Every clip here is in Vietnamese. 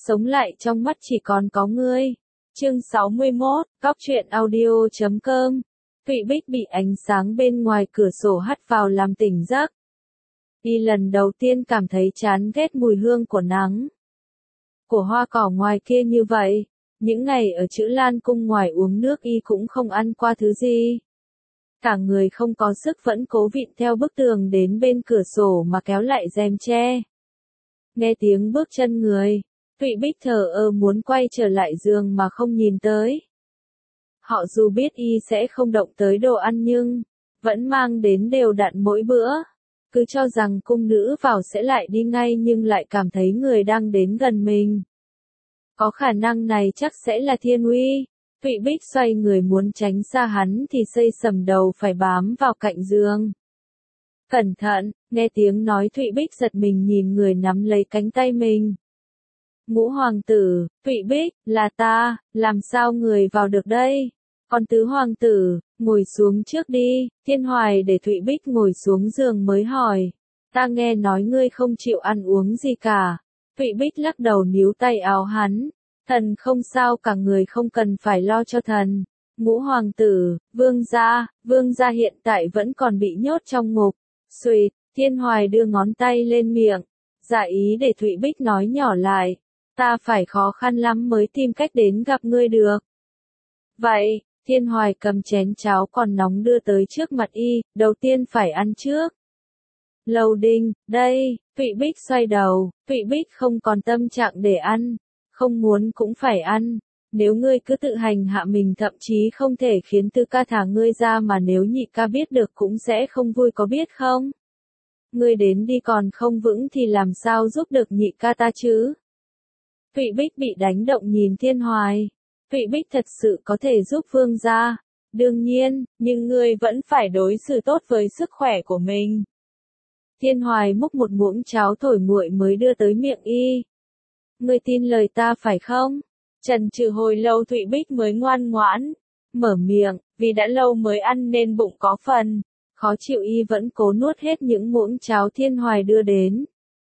sống lại trong mắt chỉ còn có ngươi. Chương 61, Cóc truyện audio.com. Thụy Bích bị ánh sáng bên ngoài cửa sổ hắt vào làm tỉnh giấc. Y lần đầu tiên cảm thấy chán ghét mùi hương của nắng. Của hoa cỏ ngoài kia như vậy, những ngày ở Chữ Lan cung ngoài uống nước y cũng không ăn qua thứ gì. Cả người không có sức vẫn cố vịn theo bức tường đến bên cửa sổ mà kéo lại rèm che. Nghe tiếng bước chân người, Thụy Bích thờ ơ muốn quay trở lại giường mà không nhìn tới. Họ dù biết y sẽ không động tới đồ ăn nhưng vẫn mang đến đều đặn mỗi bữa. Cứ cho rằng cung nữ vào sẽ lại đi ngay nhưng lại cảm thấy người đang đến gần mình. Có khả năng này chắc sẽ là Thiên Uy. Thụy Bích xoay người muốn tránh xa hắn thì xây sầm đầu phải bám vào cạnh giường. Cẩn thận, nghe tiếng nói Thụy Bích giật mình nhìn người nắm lấy cánh tay mình. Ngũ hoàng tử, Thụy Bích, là ta, làm sao người vào được đây? Còn tứ hoàng tử, ngồi xuống trước đi. Thiên Hoài để Thụy Bích ngồi xuống giường mới hỏi. Ta nghe nói ngươi không chịu ăn uống gì cả. Thụy Bích lắc đầu níu tay áo hắn. Thần không sao cả, người không cần phải lo cho thần. Ngũ hoàng tử, vương gia hiện tại vẫn còn bị nhốt trong ngục. Xuỵt, Thiên Hoài đưa ngón tay lên miệng. Dạ ý để Thụy Bích nói nhỏ lại. Ta phải khó khăn lắm mới tìm cách đến gặp ngươi được. Vậy, Thiên Hoài cầm chén cháo còn nóng đưa tới trước mặt y, đầu tiên phải ăn trước. Lầu Đình, đây, Thụy Bích xoay đầu, Thụy Bích không còn tâm trạng để ăn, không muốn cũng phải ăn. Nếu ngươi cứ tự hành hạ mình thậm chí không thể khiến Tư ca thả ngươi ra mà nếu nhị ca biết được cũng sẽ không vui có biết không? Ngươi đến đi còn không vững thì làm sao giúp được nhị ca ta chứ? Thụy Bích bị đánh động nhìn Thiên Hoài. Thụy Bích thật sự có thể giúp vương gia. Đương nhiên, nhưng ngươi vẫn phải đối xử tốt với sức khỏe của mình. Thiên Hoài múc một muỗng cháo thổi nguội mới đưa tới miệng y. Ngươi tin lời ta phải không? Chần chừ hồi lâu Thụy Bích mới ngoan ngoãn mở miệng, vì đã lâu mới ăn nên bụng có phần khó chịu, y vẫn cố nuốt hết những muỗng cháo Thiên Hoài đưa đến.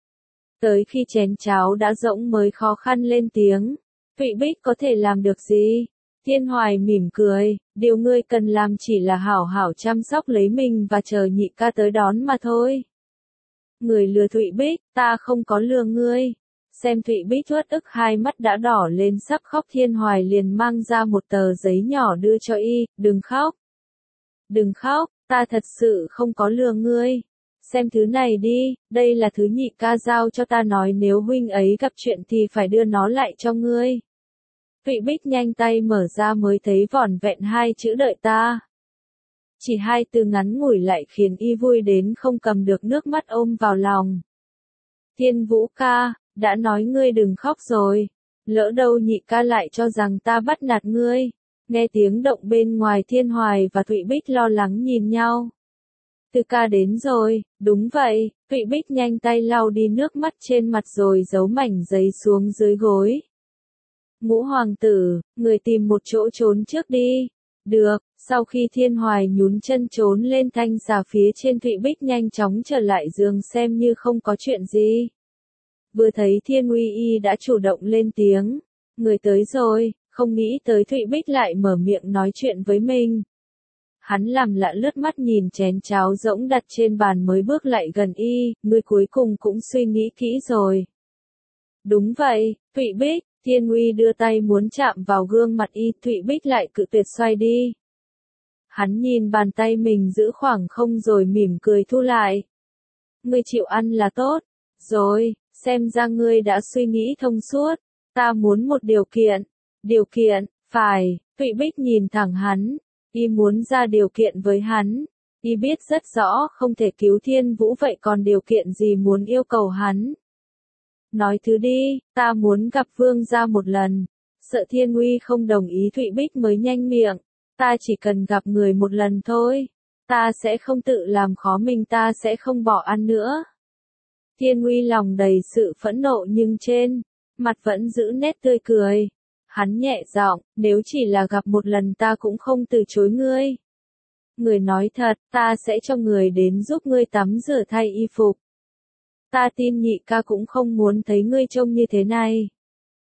Tới khi chén cháo đã rỗng mới khó khăn lên tiếng. Thụy Bích có thể làm được gì? Thiên Hoài mỉm cười, điều ngươi cần làm chỉ là hảo hảo chăm sóc lấy mình và chờ nhị ca tới đón mà thôi. Người lừa Thụy Bích, ta không có lừa ngươi. Xem Thụy Bích uất ức hai mắt đã đỏ lên sắp khóc, Thiên Hoài liền mang ra một tờ giấy nhỏ đưa cho y, đừng khóc. Đừng khóc, ta thật sự không có lừa ngươi. Xem thứ này đi, đây là thứ nhị ca giao cho ta nói nếu huynh ấy gặp chuyện thì phải đưa nó lại cho ngươi. Thụy Bích nhanh tay mở ra mới thấy vỏn vẹn hai chữ đợi ta. Chỉ hai từ ngắn ngủi lại khiến y vui đến không cầm được nước mắt ôm vào lòng. Thiên Vũ ca, đã nói ngươi đừng khóc rồi. Lỡ đâu nhị ca lại cho rằng ta bắt nạt ngươi. Nghe tiếng động bên ngoài, Thiên Hoài và Thụy Bích lo lắng nhìn nhau. Tư ca đến rồi, đúng vậy. Thụy Bích nhanh tay lau đi nước mắt trên mặt rồi giấu mảnh giấy xuống dưới gối. Ngũ hoàng tử, người tìm một chỗ trốn trước đi. Được, sau khi Thiên Hoài nhún chân trốn lên thanh xà phía trên, Thụy Bích nhanh chóng trở lại giường xem như không có chuyện gì. Vừa thấy Thiên Uy y đã chủ động lên tiếng. Người tới rồi, không nghĩ tới Thụy Bích lại mở miệng nói chuyện với mình. Hắn làm lạ lướt mắt nhìn chén cháo rỗng đặt trên bàn mới bước lại gần y, ngươi cuối cùng cũng suy nghĩ kỹ rồi. Đúng vậy, Thụy Bích. Thiên Uy đưa tay muốn chạm vào gương mặt y, Thụy Bích lại cự tuyệt xoay đi. Hắn nhìn bàn tay mình giữ khoảng không rồi mỉm cười thu lại. Ngươi chịu ăn là tốt. Rồi, xem ra ngươi đã suy nghĩ thông suốt. Ta muốn một điều kiện. Điều kiện, phải, Thụy Bích nhìn thẳng hắn. Y muốn ra điều kiện với hắn. Y biết rất rõ không thể cứu Thiên Vũ, vậy còn điều kiện gì muốn yêu cầu hắn? Nói thứ đi, ta muốn gặp vương gia một lần. Sợ Thiên Uy không đồng ý, Thụy Bích mới nhanh miệng. Ta chỉ cần gặp người một lần thôi. Ta sẽ không tự làm khó mình, ta sẽ không bỏ ăn nữa. Thiên Uy lòng đầy sự phẫn nộ nhưng trên mặt vẫn giữ nét tươi cười. Hắn nhẹ giọng, nếu chỉ là gặp một lần ta cũng không từ chối ngươi. Người nói thật, ta sẽ cho người đến giúp ngươi tắm rửa thay y phục. Ta tin nhị ca cũng không muốn thấy ngươi trông như thế này.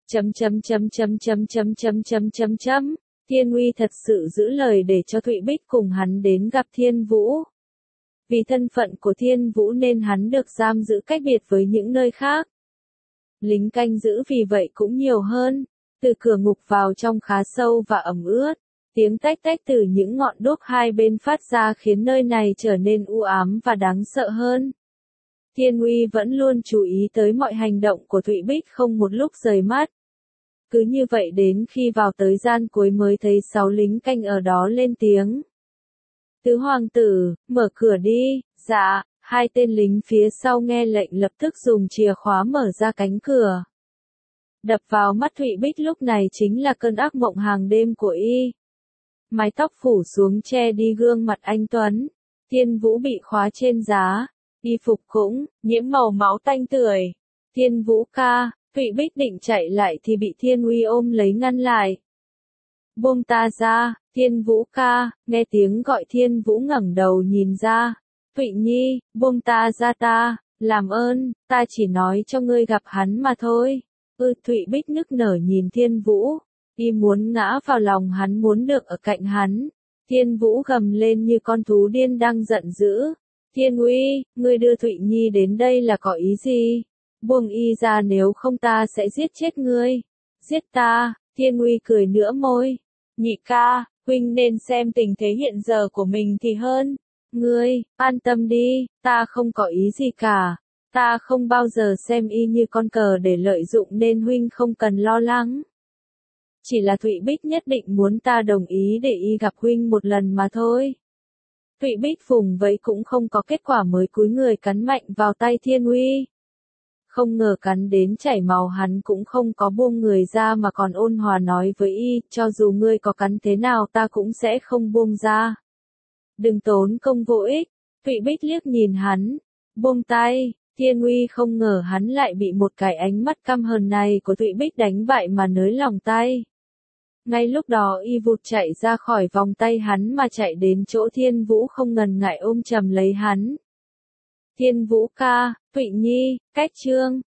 Chấm chấm chấm chấm chấm chấm chấm chấm chấm chấm. Thiên Uy thật sự giữ lời để cho Thụy Bích cùng hắn đến gặp Thiên Vũ. Vì thân phận của Thiên Vũ nên hắn được giam giữ cách biệt với những nơi khác. Lính canh giữ vì vậy cũng nhiều hơn. Từ cửa ngục vào trong khá sâu và ẩm ướt. Tiếng tách tách từ những ngọn đuốc hai bên phát ra khiến nơi này trở nên u ám và đáng sợ hơn. Thiên Uy vẫn luôn chú ý tới mọi hành động của Thụy Bích không một lúc rời mắt. Cứ như vậy đến khi vào tới gian cuối mới thấy 6 lính canh ở đó lên tiếng. Tứ hoàng tử, mở cửa đi. Dạ, hai tên lính phía sau nghe lệnh lập tức dùng chìa khóa mở ra cánh cửa. Đập vào mắt Thụy Bích lúc này chính là cơn ác mộng hàng đêm của y. Mái tóc phủ xuống che đi gương mặt anh tuấn. Thiên Vũ bị khóa trên giá. Y phục cũng nhiễm màu máu tanh tưởi. Thiên Vũ ca, Thụy Bích định chạy lại thì bị Thiên Uy ôm lấy ngăn lại. Buông ta ra, Thiên Vũ ca, nghe tiếng gọi Thiên Vũ ngẩng đầu nhìn ra. Thụy Nhi, buông ta ra ta, làm ơn, ta chỉ nói cho ngươi gặp hắn mà thôi. Thụy Bích nức nở nhìn Thiên Vũ. Y muốn ngã vào lòng hắn, muốn được ở cạnh hắn. Thiên Vũ gầm lên như con thú điên đang giận dữ. Thiên Uy, ngươi đưa Thụy Nhi đến đây là có ý gì? Buông y ra nếu không ta sẽ giết chết ngươi. Giết ta, Thiên Uy cười nửa môi. Nhị ca, huynh nên xem tình thế hiện giờ của mình thì hơn. Ngươi, an tâm đi, ta không có ý gì cả. Ta không bao giờ xem y như con cờ để lợi dụng nên huynh không cần lo lắng. Chỉ là Thụy Bích nhất định muốn ta đồng ý để y gặp huynh một lần mà thôi. Thụy Bích vùng vẫy cũng không có kết quả mới cúi người cắn mạnh vào tay Thiên Uy. Không ngờ cắn đến chảy máu, hắn cũng không có buông người ra mà còn ôn hòa nói với y, cho dù ngươi có cắn thế nào ta cũng sẽ không buông ra. Đừng tốn công vô ích. Thụy Bích liếc nhìn hắn. Buông tay. Thiên Uy không ngờ hắn lại bị một cái ánh mắt căm hờn này của Thụy Bích đánh bại mà nới lòng tay. Ngay lúc đó y vụt chạy ra khỏi vòng tay hắn mà chạy đến chỗ Thiên Vũ không ngần ngại ôm chầm lấy hắn. Thiên Vũ ca, Thụy Nhi, cách chương.